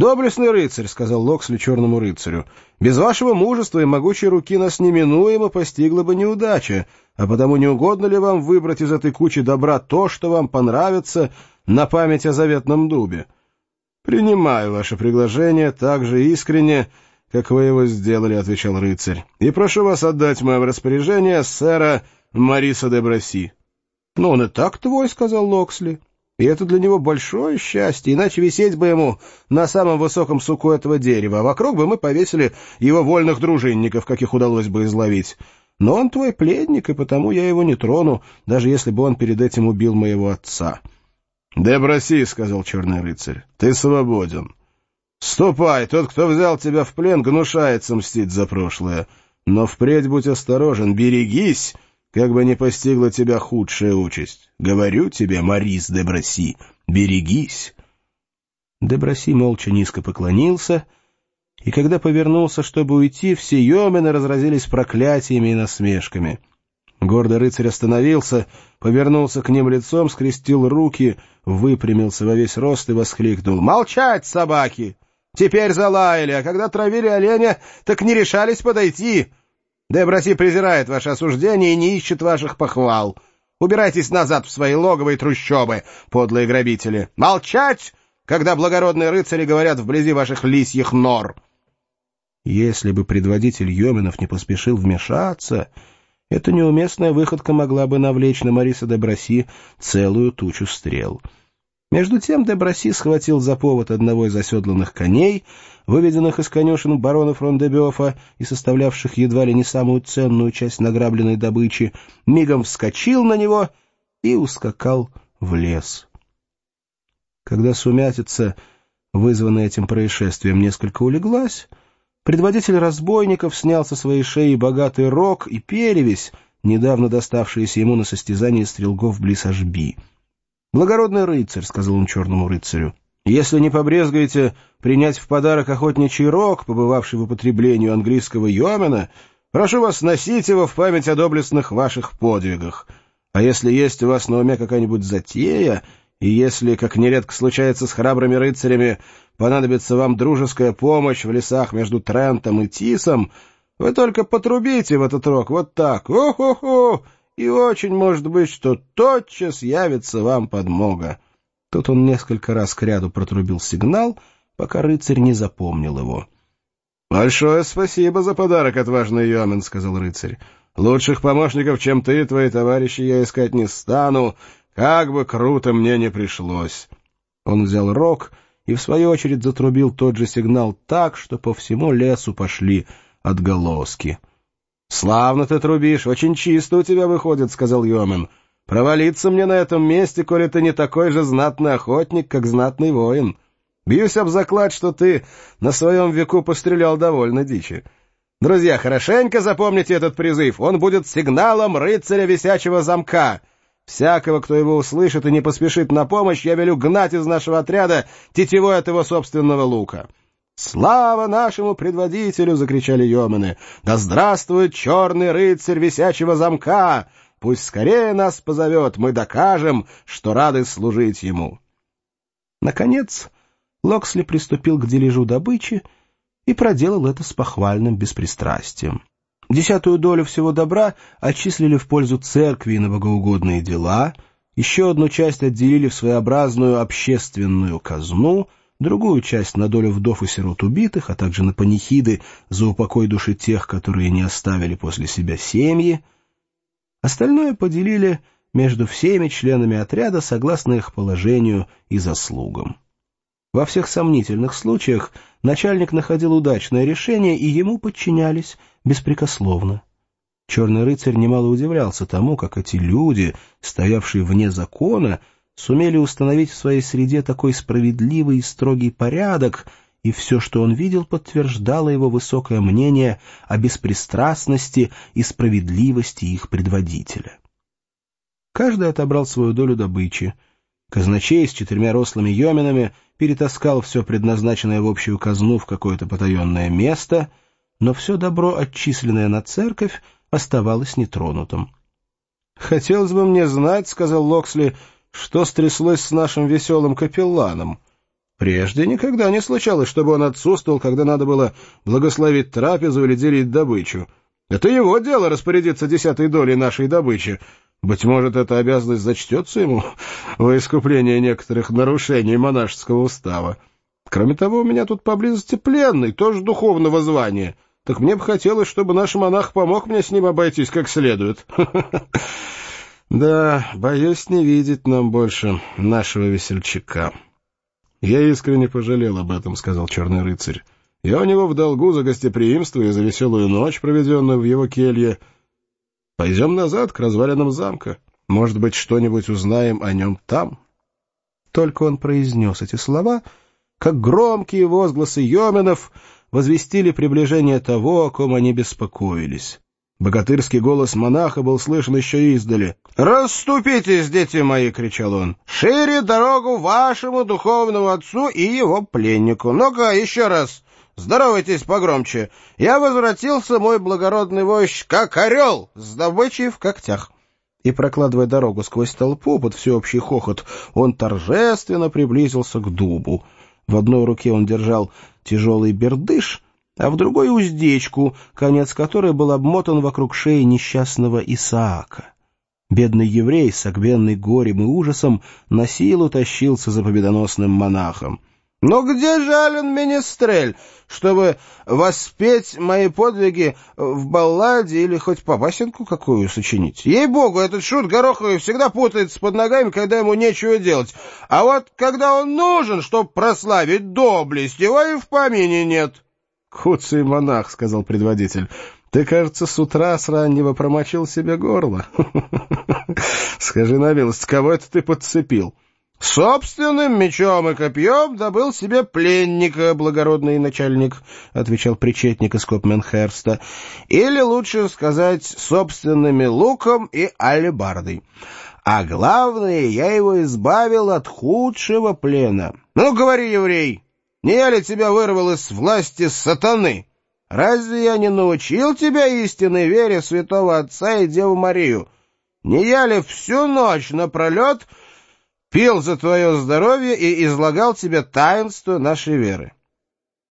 «Доблестный рыцарь», — сказал Локсли черному рыцарю, — «без вашего мужества и могучей руки нас неминуемо постигла бы неудача, а потому не угодно ли вам выбрать из этой кучи добра то, что вам понравится, на память о заветном дубе? Принимаю ваше предложение так же искренне, как вы его сделали», — отвечал рыцарь, — «и прошу вас отдать в мое распоряжение сэра Мариса де Браси». «Ну, он и так твой», — сказал Локсли. «И это для него большое счастье, иначе висеть бы ему на самом высоком суку этого дерева, а вокруг бы мы повесили его вольных дружинников, каких удалось бы изловить. Но он твой пледник, и потому я его не трону, даже если бы он перед этим убил моего отца». «Де Браси», — сказал черный рыцарь, — «ты свободен. Ступай, тот, кто взял тебя в плен, гнушается мстить за прошлое. Но впредь будь осторожен, берегись, как бы не постигла тебя худшая участь. Говорю тебе, Марис де Браси, берегись». Де Браси молча низко поклонился, и когда повернулся, чтобы уйти, все йомены разразились проклятиями и насмешками. Гордый рыцарь остановился, повернулся к ним лицом, скрестил руки, выпрямился во весь рост и воскликнул: «Молчать, собаки! Теперь залаяли, а когда травили оленя, так не решались подойти. Де Браси презирает ваше осуждение и не ищет ваших похвал. Убирайтесь назад в свои логово и трущобы, подлые грабители. Молчать, когда благородные рыцари говорят вблизи ваших лисьих нор». Если бы предводитель йоменов не поспешил вмешаться, эта неуместная выходка могла бы навлечь на Мариса де Браси целую тучу стрел. Между тем де Браси схватил за повод одного из оседланных коней, выведенных из конюшен барона Фрон-де-Бёфа и составлявших едва ли не самую ценную часть награбленной добычи, мигом вскочил на него и ускакал в лес. Когда сумятица, вызванная этим происшествием, несколько улеглась, предводитель разбойников снял со своей шеи богатый рог и перевязь, недавно доставшиеся ему на состязании стрелков близ Ашби. «Благородный рыцарь», — сказал он черному рыцарю, — «если не побрезгаете принять в подарок охотничий рог, побывавший в употреблении у английского йомена, прошу вас носить его в память о доблестных ваших подвигах. А если есть у вас на уме какая-нибудь затея, и если, как нередко случается с храбрыми рыцарями, понадобится вам дружеская помощь в лесах между Трентом и Тисом, вы только потрубите в этот рог вот так, о-хо-хо, и очень может быть, что тотчас явится вам подмога». Тут он несколько раз кряду протрубил сигнал, пока рыцарь не запомнил его. «Большое спасибо за подарок, отважный йомен», — сказал рыцарь. «Лучших помощников, чем ты и твои товарищи, я искать не стану, как бы круто мне не пришлось». Он взял рог и, в свою очередь, затрубил тот же сигнал так, что по всему лесу пошли отголоски. «Славно ты трубишь, очень чисто у тебя выходит», — сказал йомен. «Провалиться мне на этом месте, коли ты не такой же знатный охотник, как знатный воин. Бьюсь об заклад, что ты на своем веку пострелял довольно дичи. Друзья, хорошенько запомните этот призыв, он будет сигналом рыцаря висячего замка. Всякого, кто его услышит и не поспешит на помощь, я велю гнать из нашего отряда тетивой от его собственного лука». «Слава нашему предводителю!» — закричали йомены. «Да здравствует черный рыцарь висячего замка! Пусть скорее нас позовет, мы докажем, что рады служить ему». Наконец Локсли приступил к дележу добычи и проделал это с похвальным беспристрастием. 10-ю долю всего добра отчислили в пользу церкви и на богоугодные дела, еще одну часть отделили в своеобразную общественную казну, другую часть на долю вдов и сирот убитых, а также на панихиды за упокой души тех, которые не оставили после себя семьи. Остальное поделили между всеми членами отряда согласно их положению и заслугам. Во всех сомнительных случаях начальник находил удачное решение, и ему подчинялись беспрекословно. Черный рыцарь немало удивлялся тому, как эти люди, стоявшие вне закона, сумели установить в своей среде такой справедливый и строгий порядок, и все, что он видел, подтверждало его высокое мнение о беспристрастности и справедливости их предводителя. Каждый отобрал свою долю добычи. Казначей с 4 рослыми йоменами перетаскал все предназначенное в общую казну в какое-то потаенное место, но все добро, отчисленное на церковь, оставалось нетронутым. «Хотелось бы мне знать, — сказал Локсли, — что стряслось с нашим веселым капелланом. Прежде никогда не случалось, чтобы он отсутствовал, когда надо было благословить трапезу или делить добычу. Это его дело распорядиться 10-й долей нашей добычи. Быть может, эта обязанность зачтется ему во искупление некоторых нарушений монашеского устава. Кроме того, у меня тут поблизости пленный, тоже духовного звания. Так мне бы хотелось, чтобы наш монах помог мне с ним обойтись как следует. Да, боюсь не видеть нам больше нашего весельчака. Я искренне пожалел об этом, — сказал черный рыцарь. Я у него в долгу за гостеприимство и за веселую ночь, проведенную в его келье. Пойдем назад, к развалинам замка. Может быть, что-нибудь узнаем о нем там. Только он произнес эти слова, как громкие возгласы йоменов возвестили приближение того, о ком они беспокоились. Богатырский голос монаха был слышен еще издали. «Расступитесь, дети мои!» — кричал он. «Шире дорогу вашему духовному отцу и его пленнику! Ну-ка, еще раз! Здоровайтесь погромче! Я возвратился, мой благородный вождь, как орел, с добычей в когтях!» И, прокладывая дорогу сквозь толпу под всеобщий хохот, он торжественно приблизился к дубу. В одной руке он держал тяжелый бердыш, а в другой — уздечку, конец которой был обмотан вокруг шеи несчастного Исаака. Бедный еврей, согбенный горем и ужасом, на силу тащился за победоносным монахом. «Но где же Ален Менестрель, чтобы воспеть мои подвиги в балладе или хоть побасенку какую сочинить? Ей-богу, этот шут гороховый всегда путается под ногами, когда ему нечего делать. А вот когда он нужен, чтоб прославить доблесть, его и в помине нет». «Куцый монах», — сказал предводитель, — «ты, кажется, с утра с раннего промочил себе горло. Скажи на милость, кого это ты подцепил?» «Собственным мечом и копьем добыл себе пленника, благородный начальник», — отвечал причетник из Копменхерста. «Или, лучше сказать, собственными луком и алебардой. А главное, я его избавил от худшего плена. Ну, говори, еврей, не я ли тебя вырвал из власти сатаны? Разве я не научил тебя истинной вере святого отца и Деву Марию? Не я ли всю ночь напролет пил за твое здоровье и излагал тебе таинство нашей веры?